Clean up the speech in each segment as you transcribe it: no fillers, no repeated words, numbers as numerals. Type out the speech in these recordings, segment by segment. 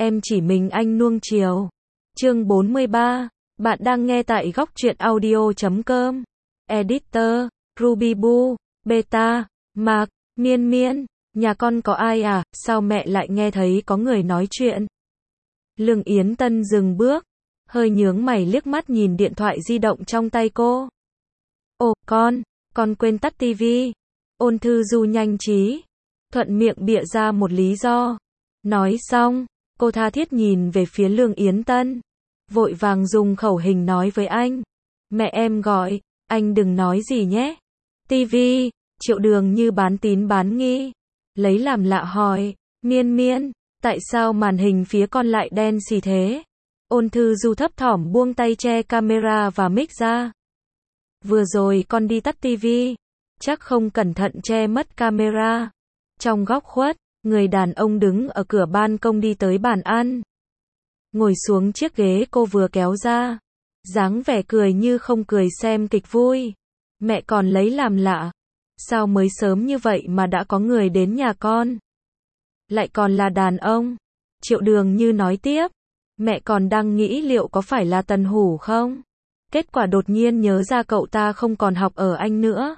em chỉ mình anh nuông chiều. Chương 43, bạn đang nghe tại góc truyện audio.com. Editor, Ruby Boo, Beta, Mark, Miên Miên, nhà con có ai à, sao mẹ lại nghe thấy có người nói chuyện? Lương Yến Tân dừng bước, hơi nhướng mày liếc mắt nhìn điện thoại di động trong tay cô. Ồ, con quên tắt tivi. Ôn Thư Du nhanh trí, thuận miệng bịa ra một lý do. Nói xong, cô tha thiết nhìn về phía Lương Yến Tân, vội vàng dùng khẩu hình nói với anh. Mẹ em gọi, anh đừng nói gì nhé. Tivi, Triệu Đường như bán tín bán nghi, lấy làm lạ hỏi, Miên Miên, tại sao màn hình phía con lại đen xì thế? Ôn Thư Du thấp thỏm buông tay che camera và mic ra. Vừa rồi con đi tắt tivi, chắc không cẩn thận che mất camera. Trong góc khuất, người đàn ông đứng ở cửa ban công đi tới bàn ăn, ngồi xuống chiếc ghế cô vừa kéo ra, dáng vẻ cười như không cười xem kịch vui. Mẹ còn lấy làm lạ, sao mới sớm như vậy mà đã có người đến nhà con? Lại còn là đàn ông. Triệu Đường như nói tiếp, mẹ còn đang nghĩ liệu có phải là Tần Hủ không? Kết quả đột nhiên nhớ ra cậu ta không còn học ở Anh nữa.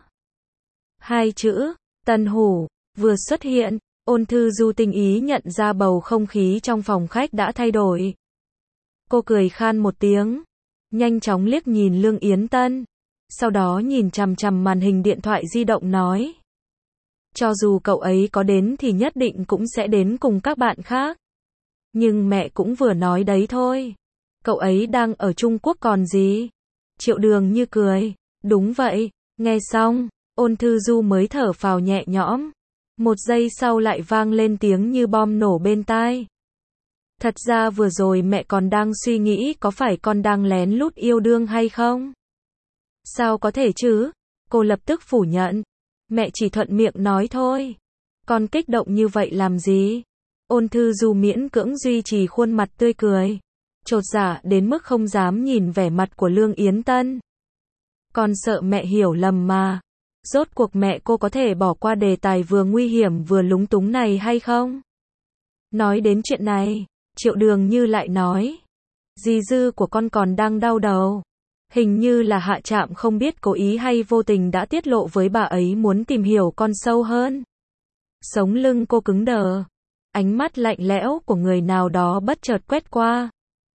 Hai chữ, Tần Hủ, vừa xuất hiện, Ôn Thư Du tinh ý nhận ra bầu không khí trong phòng khách đã thay đổi. Cô cười khan một tiếng, nhanh chóng liếc nhìn Lương Yến Tân, sau đó nhìn chằm chằm màn hình điện thoại di động nói. Cho dù cậu ấy có đến thì nhất định cũng sẽ đến cùng các bạn khác. Nhưng mẹ cũng vừa nói đấy thôi. Cậu ấy đang ở Trung Quốc còn gì? Triệu Đường như cười. Đúng vậy. Nghe xong, Ôn Thư Du mới thở phào nhẹ nhõm. Một giây sau lại vang lên tiếng như bom nổ bên tai. Thật ra vừa rồi mẹ còn đang suy nghĩ có phải con đang lén lút yêu đương hay không? Sao có thể chứ? Cô lập tức phủ nhận. Mẹ chỉ thuận miệng nói thôi. Con kích động như vậy làm gì? Ôn Thư Du miễn cưỡng duy trì khuôn mặt tươi cười, chột dạ đến mức không dám nhìn vẻ mặt của Lương Yến Tân. Con sợ mẹ hiểu lầm mà. Rốt cuộc mẹ cô có thể bỏ qua đề tài vừa nguy hiểm vừa lúng túng này hay không? Nói đến chuyện này, Triệu Đường như lại nói. Dì dư của con còn đang đau đầu. Hình như là Hạ Trạm không biết cố ý hay vô tình đã tiết lộ với bà ấy muốn tìm hiểu con sâu hơn. Sống lưng cô cứng đờ. Ánh mắt lạnh lẽo của người nào đó bất chợt quét qua.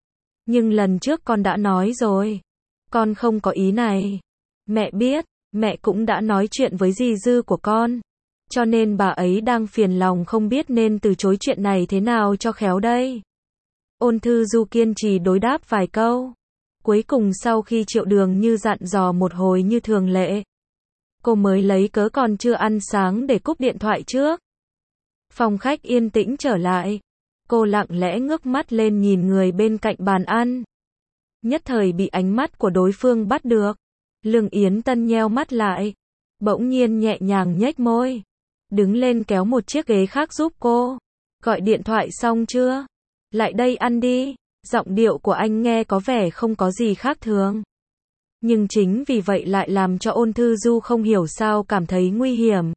Nhưng lần trước con đã nói rồi. Con không có ý này. Mẹ biết, mẹ cũng đã nói chuyện với dì dư của con. Cho nên bà ấy đang phiền lòng không biết nên từ chối chuyện này thế nào cho khéo đây. Ôn Thư Du kiên trì đối đáp vài câu. Cuối cùng sau khi Triệu Đường như dặn dò một hồi như thường lệ, cô mới lấy cớ còn chưa ăn sáng để cúp điện thoại trước. Phòng khách yên tĩnh trở lại. Cô lặng lẽ ngước mắt lên nhìn người bên cạnh bàn ăn. Nhất thời bị ánh mắt của đối phương bắt được. Lương Yến Tân nheo mắt lại, bỗng nhiên nhẹ nhàng nhếch môi, đứng lên kéo một chiếc ghế khác giúp cô. Gọi điện thoại xong chưa? Lại đây ăn đi. Giọng điệu của anh nghe có vẻ không có gì khác thường. Nhưng chính vì vậy lại làm cho Ôn Thư Du không hiểu sao cảm thấy nguy hiểm.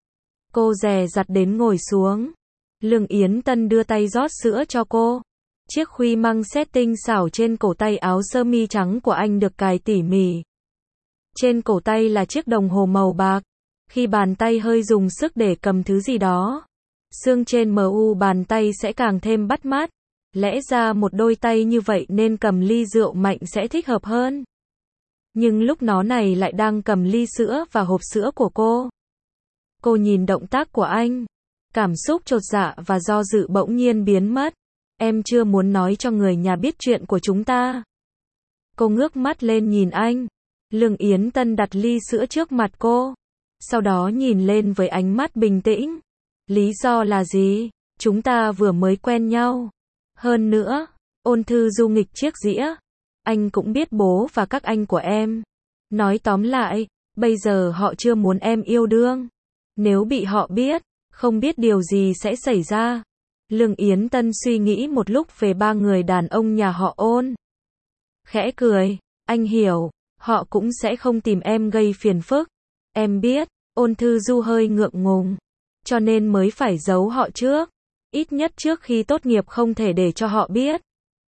Cô dè dặt đến ngồi xuống. Lương Yến Tân đưa tay rót sữa cho cô. Chiếc khuy măng set tinh xảo trên cổ tay áo sơ mi trắng của anh được cài tỉ mỉ. Trên cổ tay là chiếc đồng hồ màu bạc. Khi bàn tay hơi dùng sức để cầm thứ gì đó, xương trên mu bàn tay sẽ càng thêm bắt mắt. Lẽ ra một đôi tay như vậy nên cầm ly rượu mạnh sẽ thích hợp hơn. Nhưng lúc nó này lại đang cầm ly sữa và hộp sữa của cô. Cô nhìn động tác của anh, cảm xúc chột dạ và do dự bỗng nhiên biến mất. Em chưa muốn nói cho người nhà biết chuyện của chúng ta. Cô ngước mắt lên nhìn anh. Lương Yến Tân đặt ly sữa trước mặt cô, sau đó nhìn lên với ánh mắt bình tĩnh. Lý do là gì? Chúng ta vừa mới quen nhau. Hơn nữa, Ôn Thư Du nghịch chiếc dĩa. Anh cũng biết bố và các anh của em. Nói tóm lại, bây giờ họ chưa muốn em yêu đương. Nếu bị họ biết, không biết điều gì sẽ xảy ra. Lương Yến Tân suy nghĩ một lúc về ba người đàn ông nhà họ Ôn. Khẽ cười, anh hiểu, họ cũng sẽ không tìm em gây phiền phức. Em biết, Ôn Thư Du hơi ngượng ngùng, cho nên mới phải giấu họ trước. Ít nhất trước khi tốt nghiệp không thể để cho họ biết.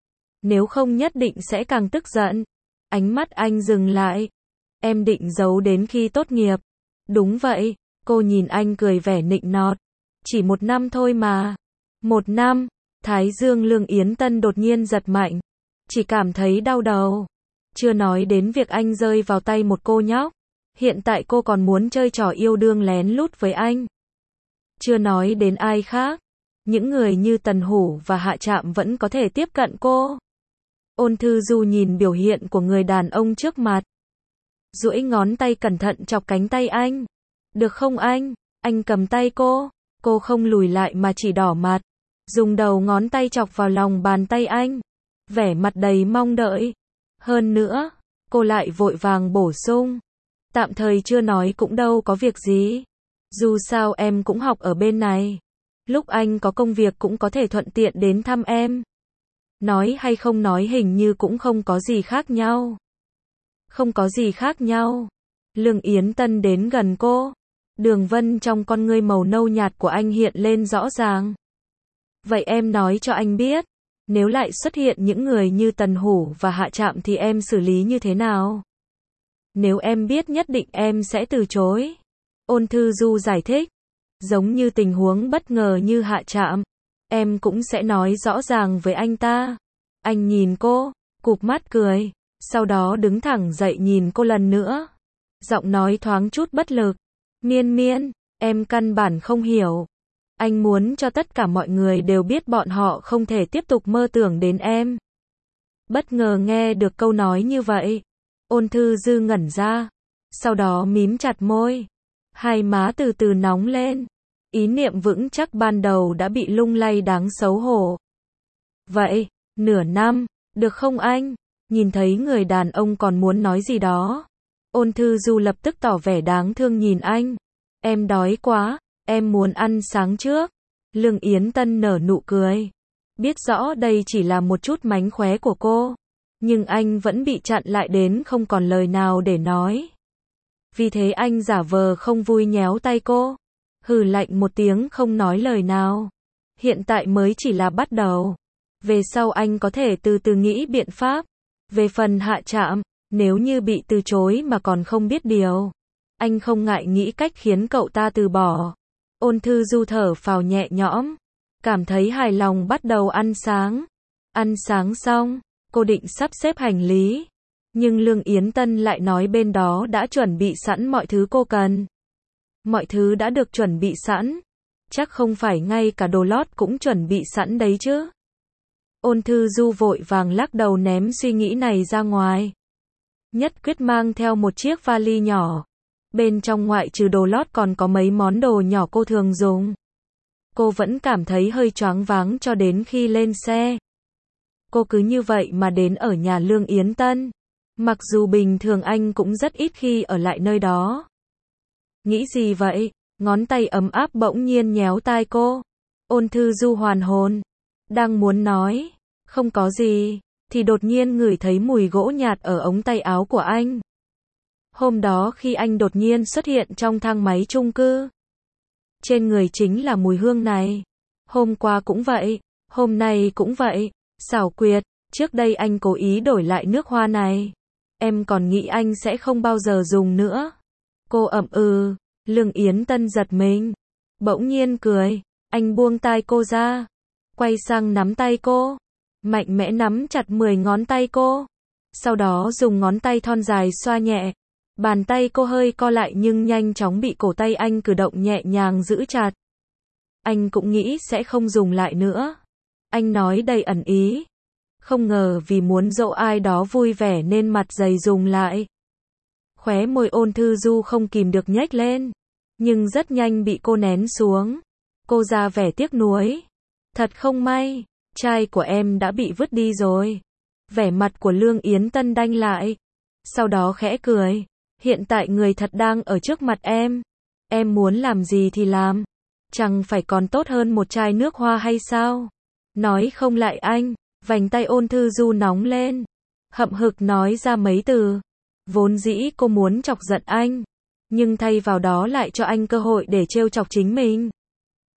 Nếu không nhất định sẽ càng tức giận. Ánh mắt anh dừng lại. Em định giấu đến khi tốt nghiệp. Đúng vậy, cô nhìn anh cười vẻ nịnh nọt. Chỉ 1 năm thôi mà. 1 năm, thái dương Lương Yến Tân đột nhiên giật mạnh. Chỉ cảm thấy đau đầu. Chưa nói đến việc anh rơi vào tay một cô nhóc. Hiện tại cô còn muốn chơi trò yêu đương lén lút với anh. Chưa nói đến ai khác. Những người như Tần Hủ và Hạ Trạm vẫn có thể tiếp cận cô. Ôn Thư Du nhìn biểu hiện của người đàn ông trước mặt. Duỗi ngón tay cẩn thận chọc cánh tay anh. Được không anh? Anh cầm tay cô. Cô không lùi lại mà chỉ đỏ mặt. Dùng đầu ngón tay chọc vào lòng bàn tay anh. Vẻ mặt đầy mong đợi. Hơn nữa, cô lại vội vàng bổ sung. Tạm thời chưa nói cũng đâu có việc gì. Dù sao em cũng học ở bên này. Lúc anh có công việc cũng có thể thuận tiện đến thăm em. Nói hay không nói hình như cũng không có gì khác nhau. Không có gì khác nhau. Lương Yến Tân đến gần cô. Đường vân trong con ngươi màu nâu nhạt của anh hiện lên rõ ràng. Vậy em nói cho anh biết. Nếu lại xuất hiện những người như Tần Hủ và Hạ Trạm thì em xử lý như thế nào? Nếu em biết nhất định em sẽ từ chối. Ôn Thư Du giải thích. Giống như tình huống bất ngờ như Hạ Trạm. Em cũng sẽ nói rõ ràng với anh ta. Anh nhìn cô, cụp mắt cười. Sau đó đứng thẳng dậy nhìn cô lần nữa. Giọng nói thoáng chút bất lực. Miên Miên, em căn bản không hiểu. Anh muốn cho tất cả mọi người đều biết bọn họ không thể tiếp tục mơ tưởng đến em. Bất ngờ nghe được câu nói như vậy. Ôn Thư Dư ngẩn ra. Sau đó mím chặt môi. Hai má từ từ nóng lên. Ý niệm vững chắc ban đầu đã bị lung lay đáng xấu hổ. Vậy, nửa năm, được không anh? Nhìn thấy người đàn ông còn muốn nói gì đó. Ôn Thư Du lập tức tỏ vẻ đáng thương nhìn anh. Em đói quá, em muốn ăn sáng trước. Lương Yến Tân nở nụ cười. Biết rõ đây chỉ là một chút mánh khóe của cô. Nhưng anh vẫn bị chặn lại đến không còn lời nào để nói. Vì thế anh giả vờ không vui nhéo tay cô. Hừ lạnh một tiếng không nói lời nào. Hiện tại mới chỉ là bắt đầu. Về sau anh có thể từ từ nghĩ biện pháp. Về phần Hạ Trạm, nếu như bị từ chối mà còn không biết điều. Anh không ngại nghĩ cách khiến cậu ta từ bỏ. Ôn Thư Du thở phào nhẹ nhõm. Cảm thấy hài lòng bắt đầu ăn sáng. Ăn sáng xong, cô định sắp xếp hành lý. Nhưng Lương Yến Tân lại nói bên đó đã chuẩn bị sẵn mọi thứ cô cần. Mọi thứ đã được chuẩn bị sẵn. Chắc không phải ngay cả đồ lót cũng chuẩn bị sẵn đấy chứ. Ôn Thư Du vội vàng lắc đầu ném suy nghĩ này ra ngoài. Nhất quyết mang theo một chiếc vali nhỏ. Bên trong ngoại trừ đồ lót còn có mấy món đồ nhỏ cô thường dùng. Cô vẫn cảm thấy hơi choáng váng cho đến khi lên xe. Cô cứ như vậy mà đến ở nhà Lương Yến Tân. Mặc dù bình thường anh cũng rất ít khi ở lại nơi đó. Nghĩ gì vậy? Ngón tay ấm áp bỗng nhiên nhéo tai cô. Ôn Thư Du hoàn hồn. Đang muốn nói, không có gì, thì đột nhiên ngửi thấy mùi gỗ nhạt ở ống tay áo của anh. Hôm đó khi anh đột nhiên xuất hiện trong thang máy chung cư. Trên người chính là mùi hương này. Hôm qua cũng vậy, hôm nay cũng vậy. Xảo quyệt, trước đây anh cố ý đổi lại nước hoa này. Em còn nghĩ anh sẽ không bao giờ dùng nữa. Cô ậm ừ. Lương Yến Tân giật mình. Bỗng nhiên cười. Anh buông tay cô ra. Quay sang nắm tay cô. Mạnh mẽ nắm chặt 10 ngón tay cô. Sau đó dùng ngón tay thon dài xoa nhẹ. Bàn tay cô hơi co lại nhưng nhanh chóng bị cổ tay anh cử động nhẹ nhàng giữ chặt. Anh cũng nghĩ sẽ không dùng lại nữa. Anh nói đầy ẩn ý. Không ngờ vì muốn dỗ ai đó vui vẻ nên mặt dày dùng lại. Khóe môi Ôn Thư Du không kìm được nhếch lên. Nhưng rất nhanh bị cô nén xuống. Cô ra vẻ tiếc nuối. Thật không may, trai của em đã bị vứt đi rồi. Vẻ mặt của Lương Yến Tân đanh lại. Sau đó khẽ cười. Hiện tại người thật đang ở trước mặt em. Em muốn làm gì thì làm. Chẳng phải còn tốt hơn một chai nước hoa hay sao? Nói không lại anh. Vành tay Ôn Thư Du nóng lên. Hậm hực nói ra mấy từ. Vốn dĩ cô muốn chọc giận anh. Nhưng thay vào đó lại cho anh cơ hội để trêu chọc chính mình.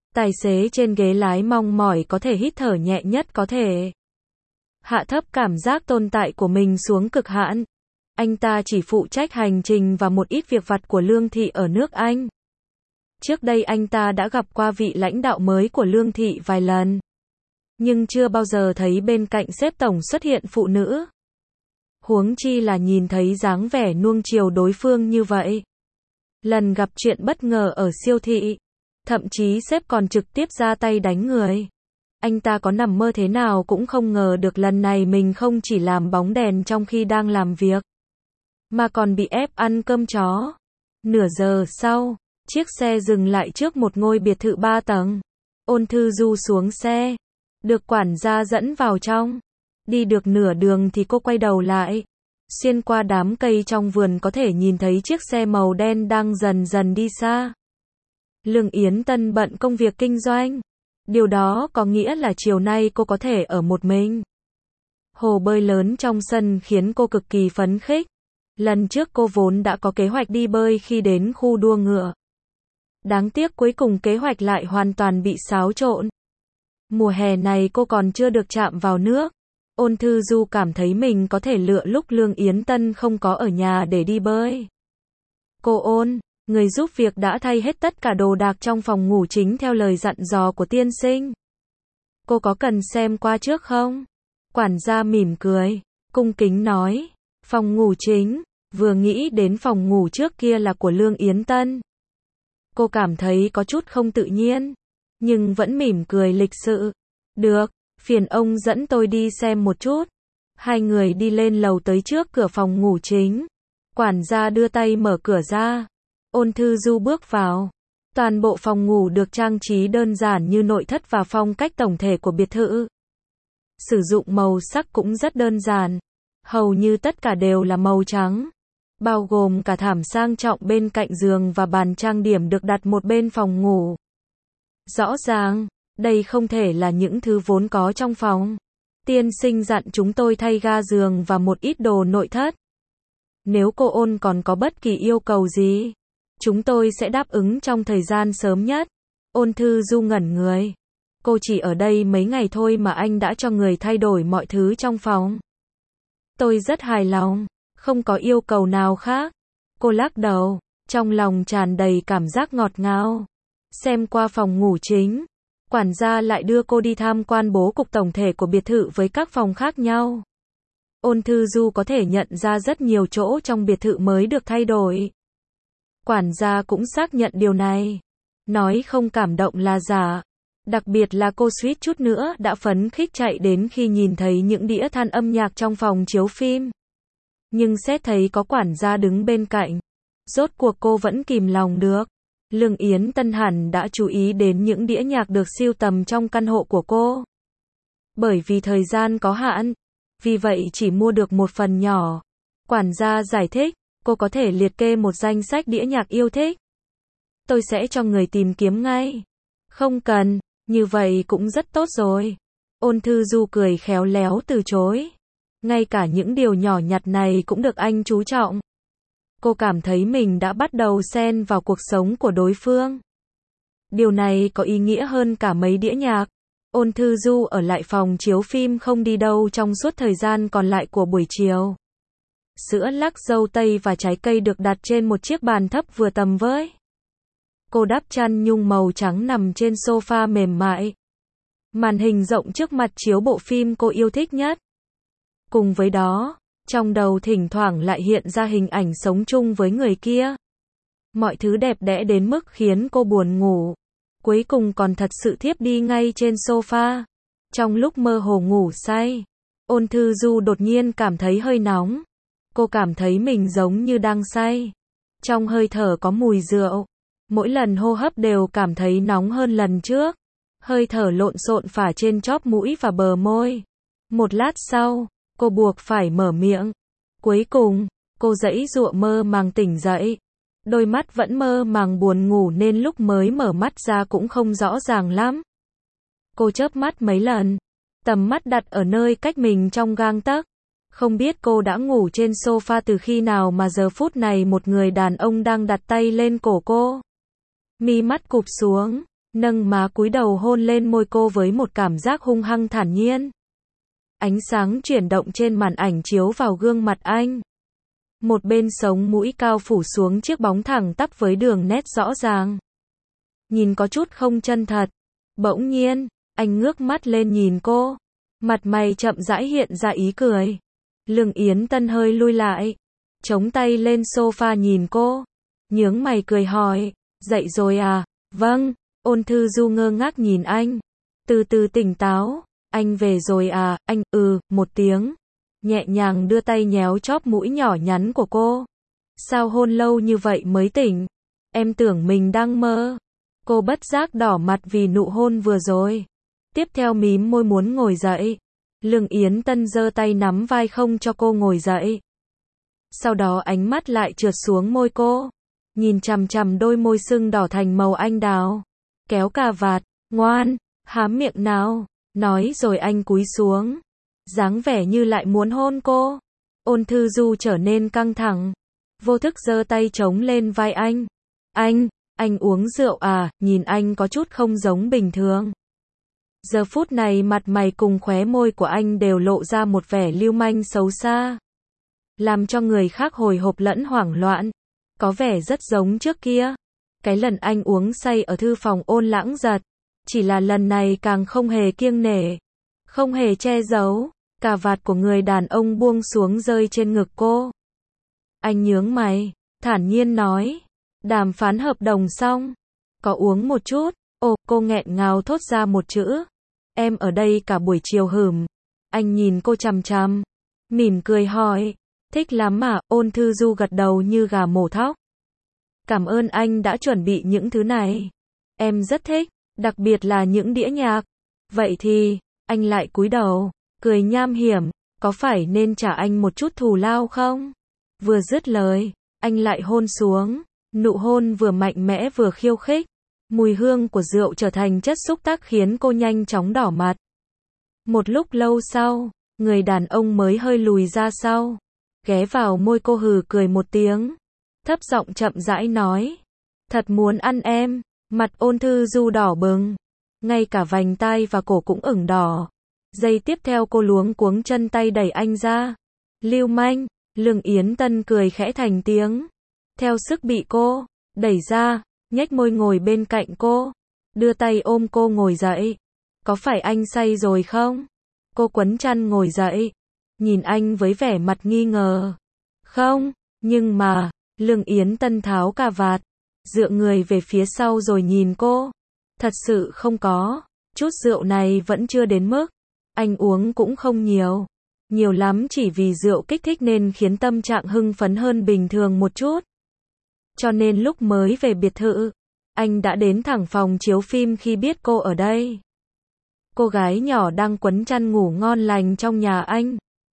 Tài xế trên ghế lái mong mỏi có thể hít thở nhẹ nhất có thể. Hạ thấp cảm giác tồn tại của mình xuống cực hạn. Anh ta chỉ phụ trách hành trình và một ít việc vặt của Lương Thị ở nước Anh. Trước đây anh ta đã gặp qua vị lãnh đạo mới của Lương Thị vài lần. Nhưng chưa bao giờ thấy bên cạnh sếp tổng xuất hiện phụ nữ. Huống chi là nhìn thấy dáng vẻ nuông chiều đối phương như vậy. Lần gặp chuyện bất ngờ ở siêu thị. Thậm chí sếp còn trực tiếp ra tay đánh người. Anh ta có nằm mơ thế nào cũng không ngờ được lần này mình không chỉ làm bóng đèn trong khi đang làm việc, mà còn bị ép ăn cơm chó. Nửa giờ sau, chiếc xe dừng lại trước một ngôi biệt thự 3 tầng. Ôn Thư Du xuống xe, được quản gia dẫn vào trong. Đi được nửa đường thì cô quay đầu lại. Xuyên qua đám cây trong vườn có thể nhìn thấy chiếc xe màu đen đang dần dần đi xa. Lương Yến Tân bận công việc kinh doanh. Điều đó có nghĩa là chiều nay cô có thể ở một mình. Hồ bơi lớn trong sân khiến cô cực kỳ phấn khích. Lần trước cô vốn đã có kế hoạch đi bơi khi đến khu đua ngựa. Đáng tiếc cuối cùng kế hoạch lại hoàn toàn bị xáo trộn. Mùa hè này cô còn chưa được chạm vào nước. Ôn Thư Du cảm thấy mình có thể lựa lúc Lương Yến Tân không có ở nhà để đi bơi. Cô Ôn, người giúp việc đã thay hết tất cả đồ đạc trong phòng ngủ chính theo lời dặn dò của tiên sinh. Cô có cần xem qua trước không? Quản gia mỉm cười, cung kính nói. Phòng ngủ chính, vừa nghĩ đến phòng ngủ trước kia là của Lương Yến Tân. Cô cảm thấy có chút không tự nhiên, nhưng vẫn mỉm cười lịch sự. Được, phiền ông dẫn tôi đi xem một chút. Hai người đi lên lầu tới trước cửa phòng ngủ chính. Quản gia đưa tay mở cửa ra. Ôn Thư Du bước vào. Toàn bộ phòng ngủ được trang trí đơn giản như nội thất và phong cách tổng thể của biệt thự. Sử dụng màu sắc cũng rất đơn giản. Hầu như tất cả đều là màu trắng. Bao gồm cả thảm sang trọng bên cạnh giường và bàn trang điểm được đặt một bên phòng ngủ. Rõ ràng, đây không thể là những thứ vốn có trong phòng. Tiên sinh dặn chúng tôi thay ga giường và một ít đồ nội thất. Nếu cô Ôn còn có bất kỳ yêu cầu gì, chúng tôi sẽ đáp ứng trong thời gian sớm nhất. Ôn Thư Du ngẩn người. Cô chỉ ở đây mấy ngày thôi mà anh đã cho người thay đổi mọi thứ trong phòng. Tôi rất hài lòng, không có yêu cầu nào khác. Cô lắc đầu, trong lòng tràn đầy cảm giác ngọt ngào. Xem qua phòng ngủ chính, quản gia lại đưa cô đi tham quan bố cục tổng thể của biệt thự với các phòng khác nhau. Ôn Thư Du có thể nhận ra rất nhiều chỗ trong biệt thự mới được thay đổi. Quản gia cũng xác nhận điều này. Nói không cảm động là giả. Đặc biệt là cô suýt chút nữa đã phấn khích chạy đến khi nhìn thấy những đĩa than âm nhạc trong phòng chiếu phim. Nhưng xét thấy có quản gia đứng bên cạnh, rốt cuộc cô vẫn kìm lòng được. Lương Yến Tân hẳn đã chú ý đến những đĩa nhạc được sưu tầm trong căn hộ của cô. Bởi vì thời gian có hạn, vì vậy chỉ mua được một phần nhỏ. Quản gia giải thích, cô có thể liệt kê một danh sách đĩa nhạc yêu thích. Tôi sẽ cho người tìm kiếm ngay. Không cần, như vậy cũng rất tốt rồi. Ôn Thư Du cười khéo léo từ chối. Ngay cả những điều nhỏ nhặt này cũng được anh chú trọng. Cô cảm thấy mình đã bắt đầu xen vào cuộc sống của đối phương. Điều này có ý nghĩa hơn cả mấy đĩa nhạc. Ôn Thư Du ở lại phòng chiếu phim không đi đâu trong suốt thời gian còn lại của buổi chiều. Sữa lắc dâu tây và trái cây được đặt trên một chiếc bàn thấp vừa tầm với. Cô đắp chăn nhung màu trắng nằm trên sofa mềm mại. Màn hình rộng trước mặt chiếu bộ phim cô yêu thích nhất. Cùng với đó, trong đầu thỉnh thoảng lại hiện ra hình ảnh sống chung với người kia. Mọi thứ đẹp đẽ đến mức khiến cô buồn ngủ. Cuối cùng còn thật sự thiếp đi ngay trên sofa. Trong lúc mơ hồ ngủ say, Ôn Thư Du đột nhiên cảm thấy hơi nóng. Cô cảm thấy mình giống như đang say. Trong hơi thở có mùi rượu. Mỗi lần hô hấp đều cảm thấy nóng hơn lần trước. Hơi thở lộn xộn phả trên chóp mũi và bờ môi. Một lát sau, cô buộc phải mở miệng. Cuối cùng, cô giãy giụa mơ màng tỉnh dậy. Đôi mắt vẫn mơ màng buồn ngủ nên lúc mới mở mắt ra cũng không rõ ràng lắm. Cô chớp mắt mấy lần. Tầm mắt đặt ở nơi cách mình trong gang tấc. Không biết cô đã ngủ trên sofa từ khi nào mà giờ phút này một người đàn ông đang đặt tay lên cổ cô. Mi mắt cụp xuống, nâng má cúi đầu hôn lên môi cô với một cảm giác hung hăng thản nhiên. Ánh sáng chuyển động trên màn ảnh chiếu vào gương mặt anh. Một bên sống mũi cao phủ xuống chiếc bóng thẳng tắp với đường nét rõ ràng. Nhìn có chút không chân thật. Bỗng nhiên, anh ngước mắt lên nhìn cô. Mặt mày chậm rãi hiện ra ý cười. Lương Yến Tân hơi lui lại. Chống tay lên sofa nhìn cô. Nhướng mày cười hỏi. Dậy rồi à? Vâng. Ôn Thư Du ngơ ngác nhìn anh. Từ từ tỉnh táo. Anh về rồi à? Anh, một tiếng. Nhẹ nhàng đưa tay nhéo chóp mũi nhỏ nhắn của cô. Sao hôn lâu như vậy mới tỉnh? Em tưởng mình đang mơ. Cô bất giác đỏ mặt vì nụ hôn vừa rồi. Tiếp theo mím môi muốn ngồi dậy. Lương Yến Tân giơ tay nắm vai không cho cô ngồi dậy. Sau đó ánh mắt lại trượt xuống môi cô. Nhìn chằm chằm đôi môi sưng đỏ thành màu anh đào. Kéo cà vạt, ngoan, há miệng nào. Nói rồi anh cúi xuống. Dáng vẻ như lại muốn hôn cô. Ôn Thư Du trở nên căng thẳng. Vô thức giơ tay chống lên vai anh. Anh uống rượu à? Nhìn anh có chút không giống bình thường. Giờ phút này mặt mày cùng khóe môi của anh đều lộ ra một vẻ lưu manh xấu xa. Làm cho người khác hồi hộp lẫn hoảng loạn. Có vẻ rất giống trước kia. Cái lần anh uống say ở thư phòng Ôn Lãng Giật. Chỉ là lần này càng không hề kiêng nể. Không hề che giấu. Cà vạt của người đàn ông buông xuống rơi trên ngực cô. Anh nhướng mày, thản nhiên nói. Đàm phán hợp đồng xong. Có uống một chút. Cô nghẹn ngào thốt ra một chữ. Em ở đây cả buổi chiều hửm. Anh nhìn cô chằm chằm. Mỉm cười hỏi. Thích lắm mà? Ôn Thư Du gật đầu như gà mổ thóc. Cảm ơn anh đã chuẩn bị những thứ này. Em rất thích, đặc biệt là những đĩa nhạc. Vậy thì, anh lại cúi đầu, cười nham hiểm. Có phải nên trả anh một chút thù lao không? Vừa dứt lời, anh lại hôn xuống. Nụ hôn vừa mạnh mẽ vừa khiêu khích. Mùi hương của rượu trở thành chất xúc tác khiến cô nhanh chóng đỏ mặt. Một lúc lâu sau, người đàn ông mới hơi lùi ra sau. Ghé vào môi cô hừ cười một tiếng. Thấp giọng chậm rãi nói. Thật muốn ăn em. Mặt Ôn Thư Du đỏ bừng. Ngay cả vành tai và cổ cũng ửng đỏ. Giây tiếp theo cô luống cuống chân tay đẩy anh ra. Lưu manh. Lương Yến Tân cười khẽ thành tiếng. Theo sức bị cô đẩy ra, nhếch môi ngồi bên cạnh cô. Đưa tay ôm cô ngồi dậy. Có phải anh say rồi không? Cô quấn chăn ngồi dậy. Nhìn anh với vẻ mặt nghi ngờ. Không, nhưng mà, Lương Yến Tân tháo cà vạt. Dựa người về phía sau rồi nhìn cô. Thật sự không có. Chút rượu này vẫn chưa đến mức. Anh uống cũng không nhiều. Nhiều lắm chỉ vì rượu kích thích nên khiến tâm trạng hưng phấn hơn bình thường một chút. Cho nên lúc mới về biệt thự, anh đã đến thẳng phòng chiếu phim khi biết cô ở đây. Cô gái nhỏ đang quấn chăn ngủ ngon lành trong nhà anh.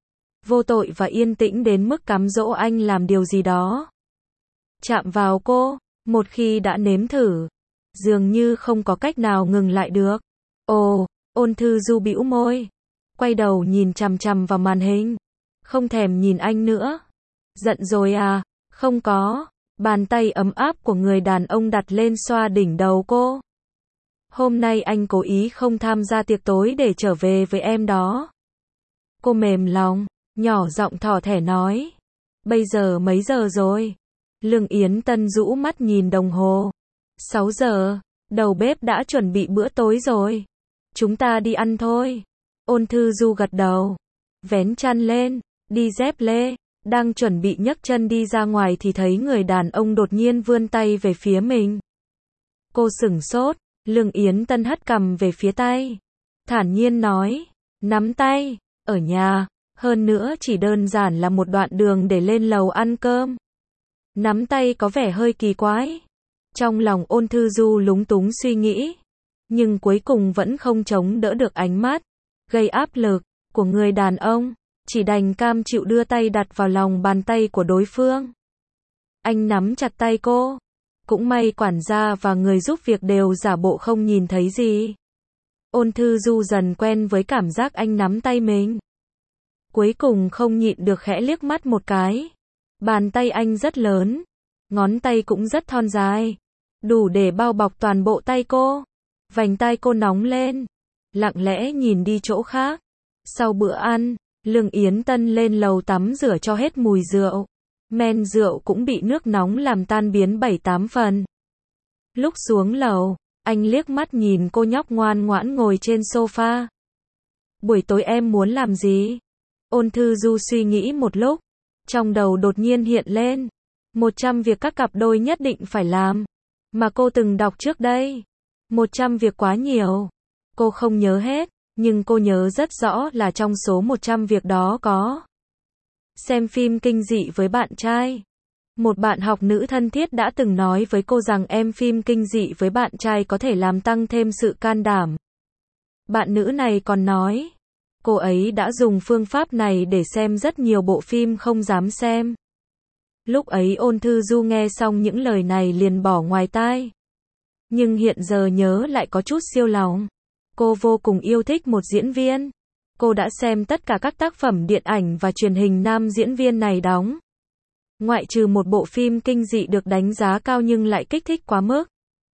Vô tội và yên tĩnh đến mức cám dỗ anh làm điều gì đó. Chạm vào cô, một khi đã nếm thử, dường như không có cách nào ngừng lại được. Ôn Thư Du bĩu môi, quay đầu nhìn chằm chằm vào màn hình, không thèm nhìn anh nữa. Giận rồi à? Không có. Bàn tay ấm áp của người đàn ông đặt lên xoa đỉnh đầu cô. Hôm nay anh cố ý không tham gia tiệc tối để trở về với em đó. Cô mềm lòng, nhỏ giọng thỏ thẻ nói. Bây giờ mấy giờ rồi? Lương Yến Tân rũ mắt nhìn đồng hồ. 6 giờ, đầu bếp đã chuẩn bị bữa tối rồi. Chúng ta đi ăn thôi. Ôn Thư Du gật đầu. Vén chăn lên, đi dép lê. Đang chuẩn bị nhấc chân đi ra ngoài thì thấy người đàn ông đột nhiên vươn tay về phía mình. Cô sửng sốt, Lương Yến Tân hất cằm về phía tay. Thản nhiên nói, nắm tay, ở nhà, hơn nữa chỉ đơn giản là một đoạn đường để lên lầu ăn cơm. Nắm tay có vẻ hơi kỳ quái. Trong lòng Ôn Thư Du lúng túng suy nghĩ. Nhưng cuối cùng vẫn không chống đỡ được ánh mắt gây áp lực của người đàn ông. Chỉ đành cam chịu đưa tay đặt vào lòng bàn tay của đối phương. Anh nắm chặt tay cô. Cũng may quản gia và người giúp việc đều giả bộ không nhìn thấy gì. Ôn Thư Du dần quen với cảm giác anh nắm tay mình. Cuối cùng không nhịn được khẽ liếc mắt một cái. Bàn tay anh rất lớn. Ngón tay cũng rất thon dài. Đủ để bao bọc toàn bộ tay cô. Vành tai cô nóng lên, lặng lẽ nhìn đi chỗ khác. Sau bữa ăn, Lương Yến Tân lên lầu tắm rửa cho hết mùi rượu. Men rượu cũng bị nước nóng làm tan biến 7-8 phần. Lúc xuống lầu, anh liếc mắt nhìn cô nhóc ngoan ngoãn ngồi trên sofa. Buổi tối em muốn làm gì? Ôn Thư Du suy nghĩ một lúc, trong đầu đột nhiên hiện lên 100 việc các cặp đôi nhất định phải làm, mà cô từng đọc trước đây. 100 việc quá nhiều, cô không nhớ hết, nhưng cô nhớ rất rõ là trong số 100 việc đó có xem phim kinh dị với bạn trai. Một bạn học nữ thân thiết đã từng nói với cô rằng em phim kinh dị với bạn trai có thể làm tăng thêm sự can đảm. Bạn nữ này còn nói, cô ấy đã dùng phương pháp này để xem rất nhiều bộ phim không dám xem. Lúc ấy Ôn Thư Du nghe xong những lời này liền bỏ ngoài tai. Nhưng hiện giờ nhớ lại có chút siêu lòng. Cô vô cùng yêu thích một diễn viên. Cô đã xem tất cả các tác phẩm điện ảnh và truyền hình nam diễn viên này đóng. Ngoại trừ một bộ phim kinh dị được đánh giá cao nhưng lại kích thích quá mức.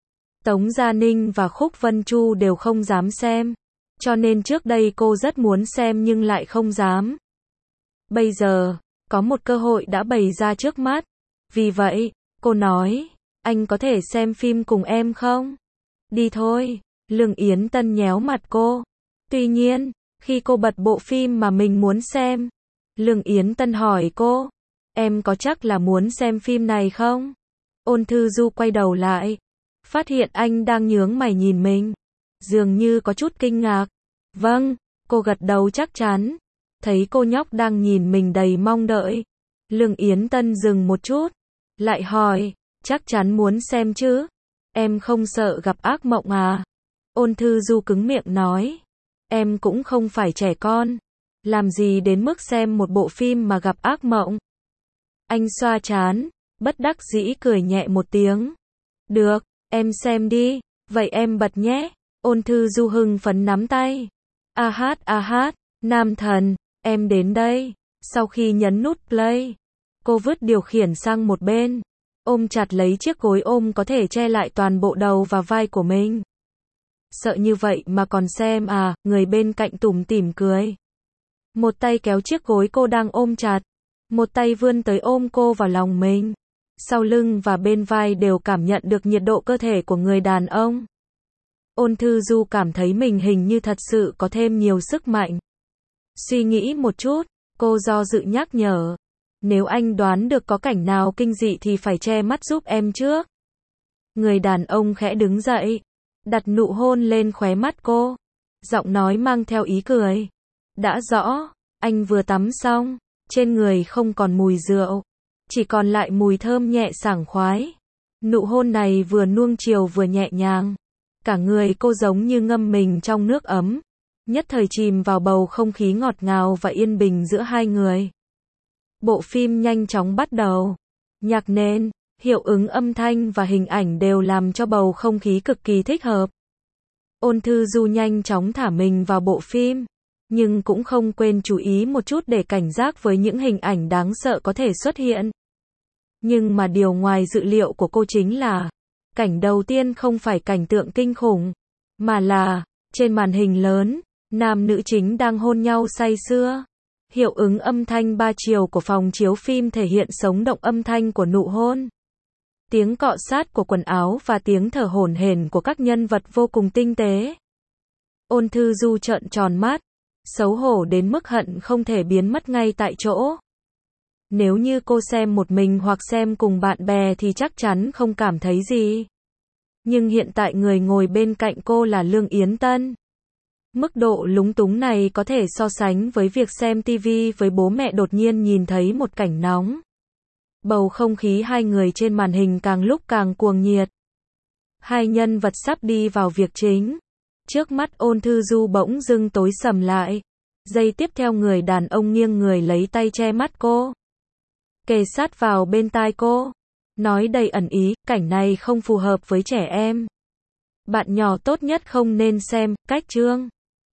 Tống Gia Ninh và Khúc Vân Chu đều không dám xem. Cho nên trước đây cô rất muốn xem nhưng lại không dám. Bây giờ, có một cơ hội đã bày ra trước mắt. Vì vậy, cô nói, anh có thể xem phim cùng em không? Đi thôi. Lương Yến Tân nhéo mặt cô. Tuy nhiên, khi cô bật bộ phim mà mình muốn xem, Lương Yến Tân hỏi cô, em có chắc là muốn xem phim này không? Ôn Thư Du quay đầu lại, phát hiện anh đang nhướng mày nhìn mình, dường như có chút kinh ngạc. Vâng, cô gật đầu chắc chắn. Thấy cô nhóc đang nhìn mình đầy mong đợi, Lương Yến Tân dừng một chút, lại hỏi, chắc chắn muốn xem chứ? Em không sợ gặp ác mộng à? Ôn Thư Du cứng miệng nói, em cũng không phải trẻ con, làm gì đến mức xem một bộ phim mà gặp ác mộng. Anh xoa trán, bất đắc dĩ cười nhẹ một tiếng. Được, em xem đi, vậy em bật nhé. Ôn Thư Du hưng phấn nắm tay. A hát, nam thần, em đến đây. Sau khi nhấn nút play, cô vứt điều khiển sang một bên, ôm chặt lấy chiếc gối ôm có thể che lại toàn bộ đầu và vai của mình. Sợ như vậy mà còn xem à? Người bên cạnh tủm tỉm cười. Một tay kéo chiếc gối cô đang ôm chặt, một tay vươn tới ôm cô vào lòng mình. Sau lưng và bên vai đều cảm nhận được nhiệt độ cơ thể của người đàn ông. Ôn Thư Du cảm thấy mình hình như thật sự có thêm nhiều sức mạnh. Suy nghĩ một chút, cô do dự nhắc nhở. Nếu anh đoán được có cảnh nào kinh dị thì phải che mắt giúp em trước. Người đàn ông khẽ đứng dậy, đặt nụ hôn lên khóe mắt cô. Giọng nói mang theo ý cười. Đã rõ, anh vừa tắm xong, trên người không còn mùi rượu, chỉ còn lại mùi thơm nhẹ sảng khoái. Nụ hôn này vừa nuông chiều vừa nhẹ nhàng. Cả người cô giống như ngâm mình trong nước ấm, nhất thời chìm vào bầu không khí ngọt ngào và yên bình giữa hai người. Bộ phim nhanh chóng bắt đầu. Nhạc nền, hiệu ứng âm thanh và hình ảnh đều làm cho bầu không khí cực kỳ thích hợp. Ôn Thư Du nhanh chóng thả mình vào bộ phim, nhưng cũng không quên chú ý một chút để cảnh giác với những hình ảnh đáng sợ có thể xuất hiện. Nhưng mà điều ngoài dự liệu của cô chính là, cảnh đầu tiên không phải cảnh tượng kinh khủng, mà là, trên màn hình lớn, nam nữ chính đang hôn nhau say sưa. Hiệu ứng âm thanh 3 chiều của phòng chiếu phim thể hiện sống động âm thanh của nụ hôn. Tiếng cọ sát của quần áo và tiếng thở hổn hển của các nhân vật vô cùng tinh tế. Ôn Thư Du trợn tròn mắt, xấu hổ đến mức hận không thể biến mất ngay tại chỗ. Nếu như cô xem một mình hoặc xem cùng bạn bè thì chắc chắn không cảm thấy gì. Nhưng hiện tại người ngồi bên cạnh cô là Lương Yến Tân. Mức độ lúng túng này có thể so sánh với việc xem TV với bố mẹ đột nhiên nhìn thấy một cảnh nóng. Bầu không khí hai người trên màn hình càng lúc càng cuồng nhiệt. Hai nhân vật sắp đi vào việc chính. Trước mắt Ôn Thư Du bỗng dưng tối sầm lại. Giây tiếp theo người đàn ông nghiêng người lấy tay che mắt cô, kề sát vào bên tai cô, nói đầy ẩn ý, cảnh này không phù hợp với trẻ em. Bạn nhỏ tốt nhất không nên xem. Cách chương